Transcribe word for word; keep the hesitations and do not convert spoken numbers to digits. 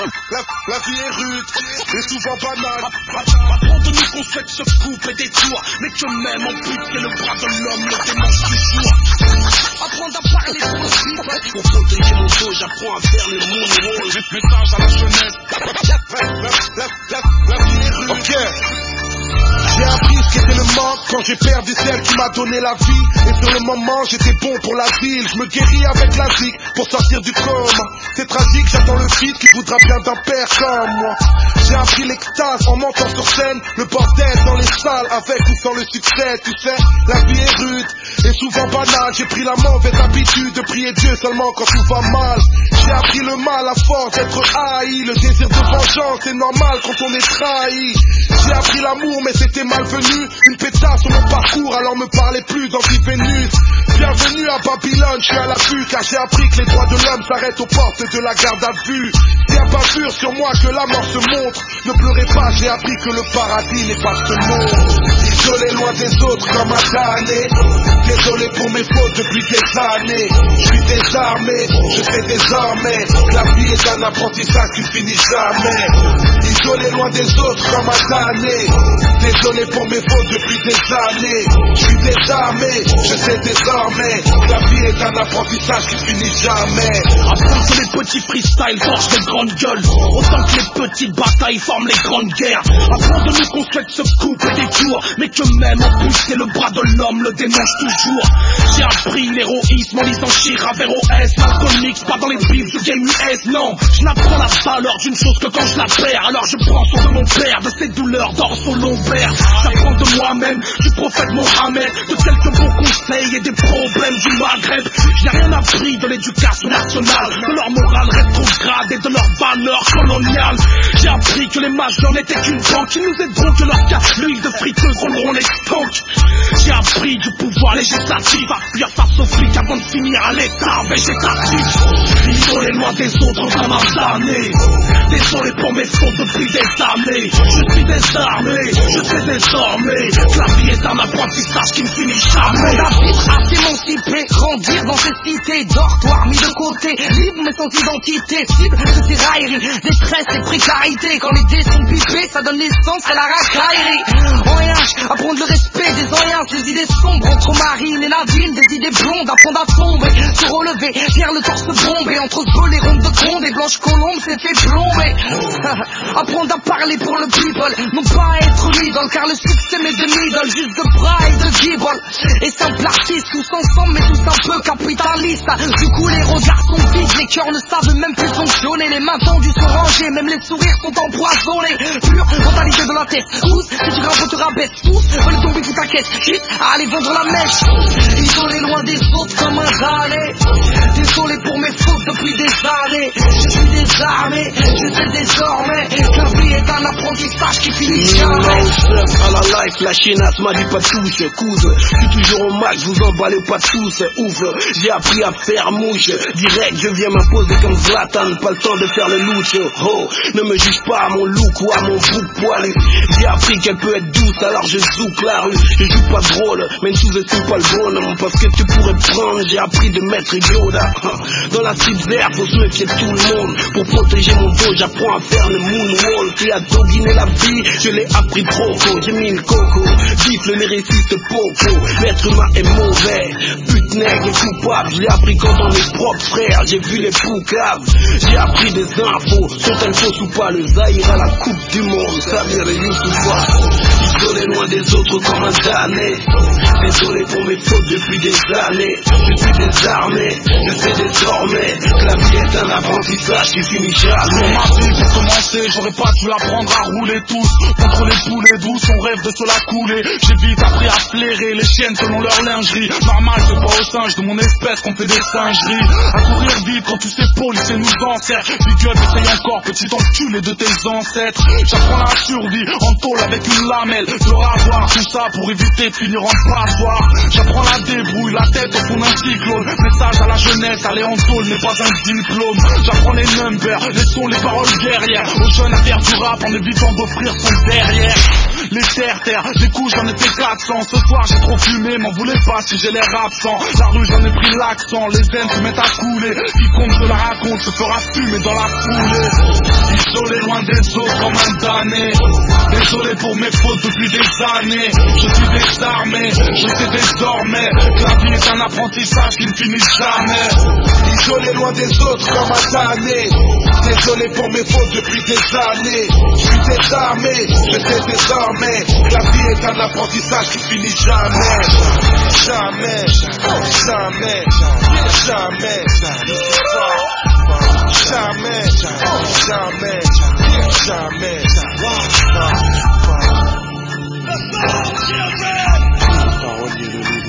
La, la vie est rude et souvent banale. Apprends de nous qu'on souhaite se couper des tours, mais que même en but que le bras de l'homme le démange toujours. Apprendre à parler pour le people. Pour protéger mon dos, j'apprends à faire le moonwalk. Message à la jeunesse. La, la, la, la vie est rude. Ok. J'ai appris ce qu'était le manque quand j'ai perdu celle qui m'a donné la vie. Et sur le moment j'étais bon pour l'asile. Je me guéris avec la zik pour sortir du coma. C'est tragique, j'attends le fils qui voudra bien d'un père comme moi. J'ai appris l'extase en montant sur scène. Le bordel dans les salles avec ou sans le succès. Tu sais, la vie est rude et souvent banale. J'ai pris la mauvaise habitude de prier Dieu seulement quand tout va mal. J'ai appris le mal à force d'être haï. Le désir de vengeance est normal quand on est trahi. J'ai appris l'amour mais c'était malvenu. Une pétasse sur mon parcours alors me parlez plus d'anti-Vénus. Bienvenue à Babylone, je suis à l'affût car j'ai appris que les droits de l'homme s'arrêtent aux portes de la garde à vue. S'il y a pas sûr sur moi que la mort se montre, ne pleurez pas, j'ai appris que le paradis n'est pas ce monde. Isolé loin des autres comme un damné. Désolé pour mes fautes depuis des années. Je suis désarmé, je sais désormais que la vie est un apprentissage qui finit jamais. Isolé loin des autres comme un damné. Désolé pour mes fautes depuis des années. Je suis désarmé, je sais désormais que la vie est un apprentissage qui finit jamais. Apprendre que les petits freestyles forgent les grandes gueules, autant que les petites batailles forment les grandes guerres. Apprendre de nous qu'on souhaite se couper des tours, mais que même en plus c'est le bras de l'homme le démange toujours. J'ai appris l'héroïsme en lisant Chira vers O S. Malcolm X, pas dans les bifs du game U S, non. Je n'apprends la valeur d'une chose que quand je la perds. Alors je prends soin de mon père, de ses douleurs dorsaux lombaires. J'apprends de moi-même, du prophète Mohammed, de quelques bons conseils et des problèmes du Maghreb. Je n'ai rien appris de l'éducation nationale, de leur morale rétrograde et de leur valeur coloniale. J'ai appris que les majeurs n'étaient qu'une banque, qui nous aideront que leur cas, l'huile de friteuse rouleront les tanks. J'ai appris du pouvoir législatif à fuir face aux flics avant de finir à l'état végétatif. Isolé loin des autres comme un damné. Désolé pour mes fautes depuis des années. Je suis désarmé, je sais désormais que la vie est un apprentissage qui ne finit jamais. La vie à s'émanciper, grandir dans ces cités, dortoirs mis de côté, libre mais sans identité, cible de ces railleries, détresse et précarité. Quand les dés sont pipés, ça donne naissance à la racaillerie. En H, apprendre le respect des anciens, des idées sombres entre Marine et Nadine, des idées blondes, apprendre à sombrer, se relever, faire le torse bombé, entre voler rondes de condes et blanches colombes, c'est fait plomber. Apprendre à parler pour le people, non pas être l'idole, car le succès m'est de middle, juste de bras et de gibble. Et simple artiste, tous ensemble mais tous un peu capitalistes. Du coup les regards sont vides, les cœurs ne savent même plus fonctionner, les mains tendues sont rangées, même les sourires sont empoisonnés. Pure mentalité de la tête, tous, si tu grimpes tu rabaisses, tous veulent tomber tout ta caisse, quitte à aller vendre la mèche. Isolé loin des autres comme un damné. Désolé pour mes fautes depuis des années. Je suis désarmé, je sais désormais que la vie est un apprentissage qui finit jamais. À la life, la chienasse m'a dit pas touche, coude. Je suis toujours au max, vous emballez pas tous, ouvre. J'ai appris à faire mouche, direct je viens m'imposer comme Zlatan. Pas le temps de faire le louche, oh. Ne me juge pas à mon look ou à mon bouc poilu. J'ai appris qu'elle peut être douce, alors je zouk la rue. Je joue pas drôle, même si je suis pas le bonhomme. Parce que tu pourrais prendre, j'ai appris de mettre Yoda. Dans la cyber, faut se méfier de tout le monde. Pour protéger mon dos, j'apprends à faire le moonwalk. Qui a dominé la vie, je l'ai appris trop tôt. J'ai mis le coco, bifle les lyriciste poco. L'être humain est mauvais, pute nègre coupable. J'ai appris quand on est propre frère, j'ai vu les poucaves. J'ai appris des infos, sont-elles fausses ou pas? Le Zaïre à la coupe du monde, ça vient les Youssoufa. Isolé loin des autres comme un damné. Désolé pour mes fautes depuis des années. Je suis désarmé, je sais désormais que la vie est un apprentissage qui finit jamais. Ma vie pour commencer, j'aurais pas dû apprendre à rouler tous. Contre les poulets douces, on rêve de se la couler. J'ai vite appris à flairer les chiennes selon leur lingerie. Normal, c'est pas aux singes de mon espèce qu'on fait des singeries. À courir vite quand tu sais polisser nous encercles. Big up, essaye encore, petit enculé de tes ancêtres. J'apprends la survie en tôle avec une lamelle. De ravoir tout ça pour éviter de finir en passoire. J'apprends la débrouille, la tête au fond d'un cyclone. Message à la jeunesse, aller en tôle n'est pas un diplôme. J'apprends les numbers, les sons, les paroles guerrières. Aux jeunes à faire du rap en évitant d'offrir son derrière. Les terres-terres, les couches j'en ai fait quatre cents. Ce soir j'ai trop fumé, m'en voulez pas si j'ai l'air absent. La rue j'en ai pris l'accent, les ailes se mettent à couler. Quiconque je la raconte, se fera fumer dans la foulée. Isolé loin des autres comme un damné. Désolé pour mes fautes depuis des années. Je suis désarmé, je sais désormais que la vie est un apprentissage qui ne finit jamais. Isolé loin des autres comme un damné. Désolé pour mes fautes depuis des années. Je suis désarmé, je sais désormais que la vie est un apprentissage qui finit jamais. Jamais, jamais, jamais, jamais, jamais, jamais, jamais.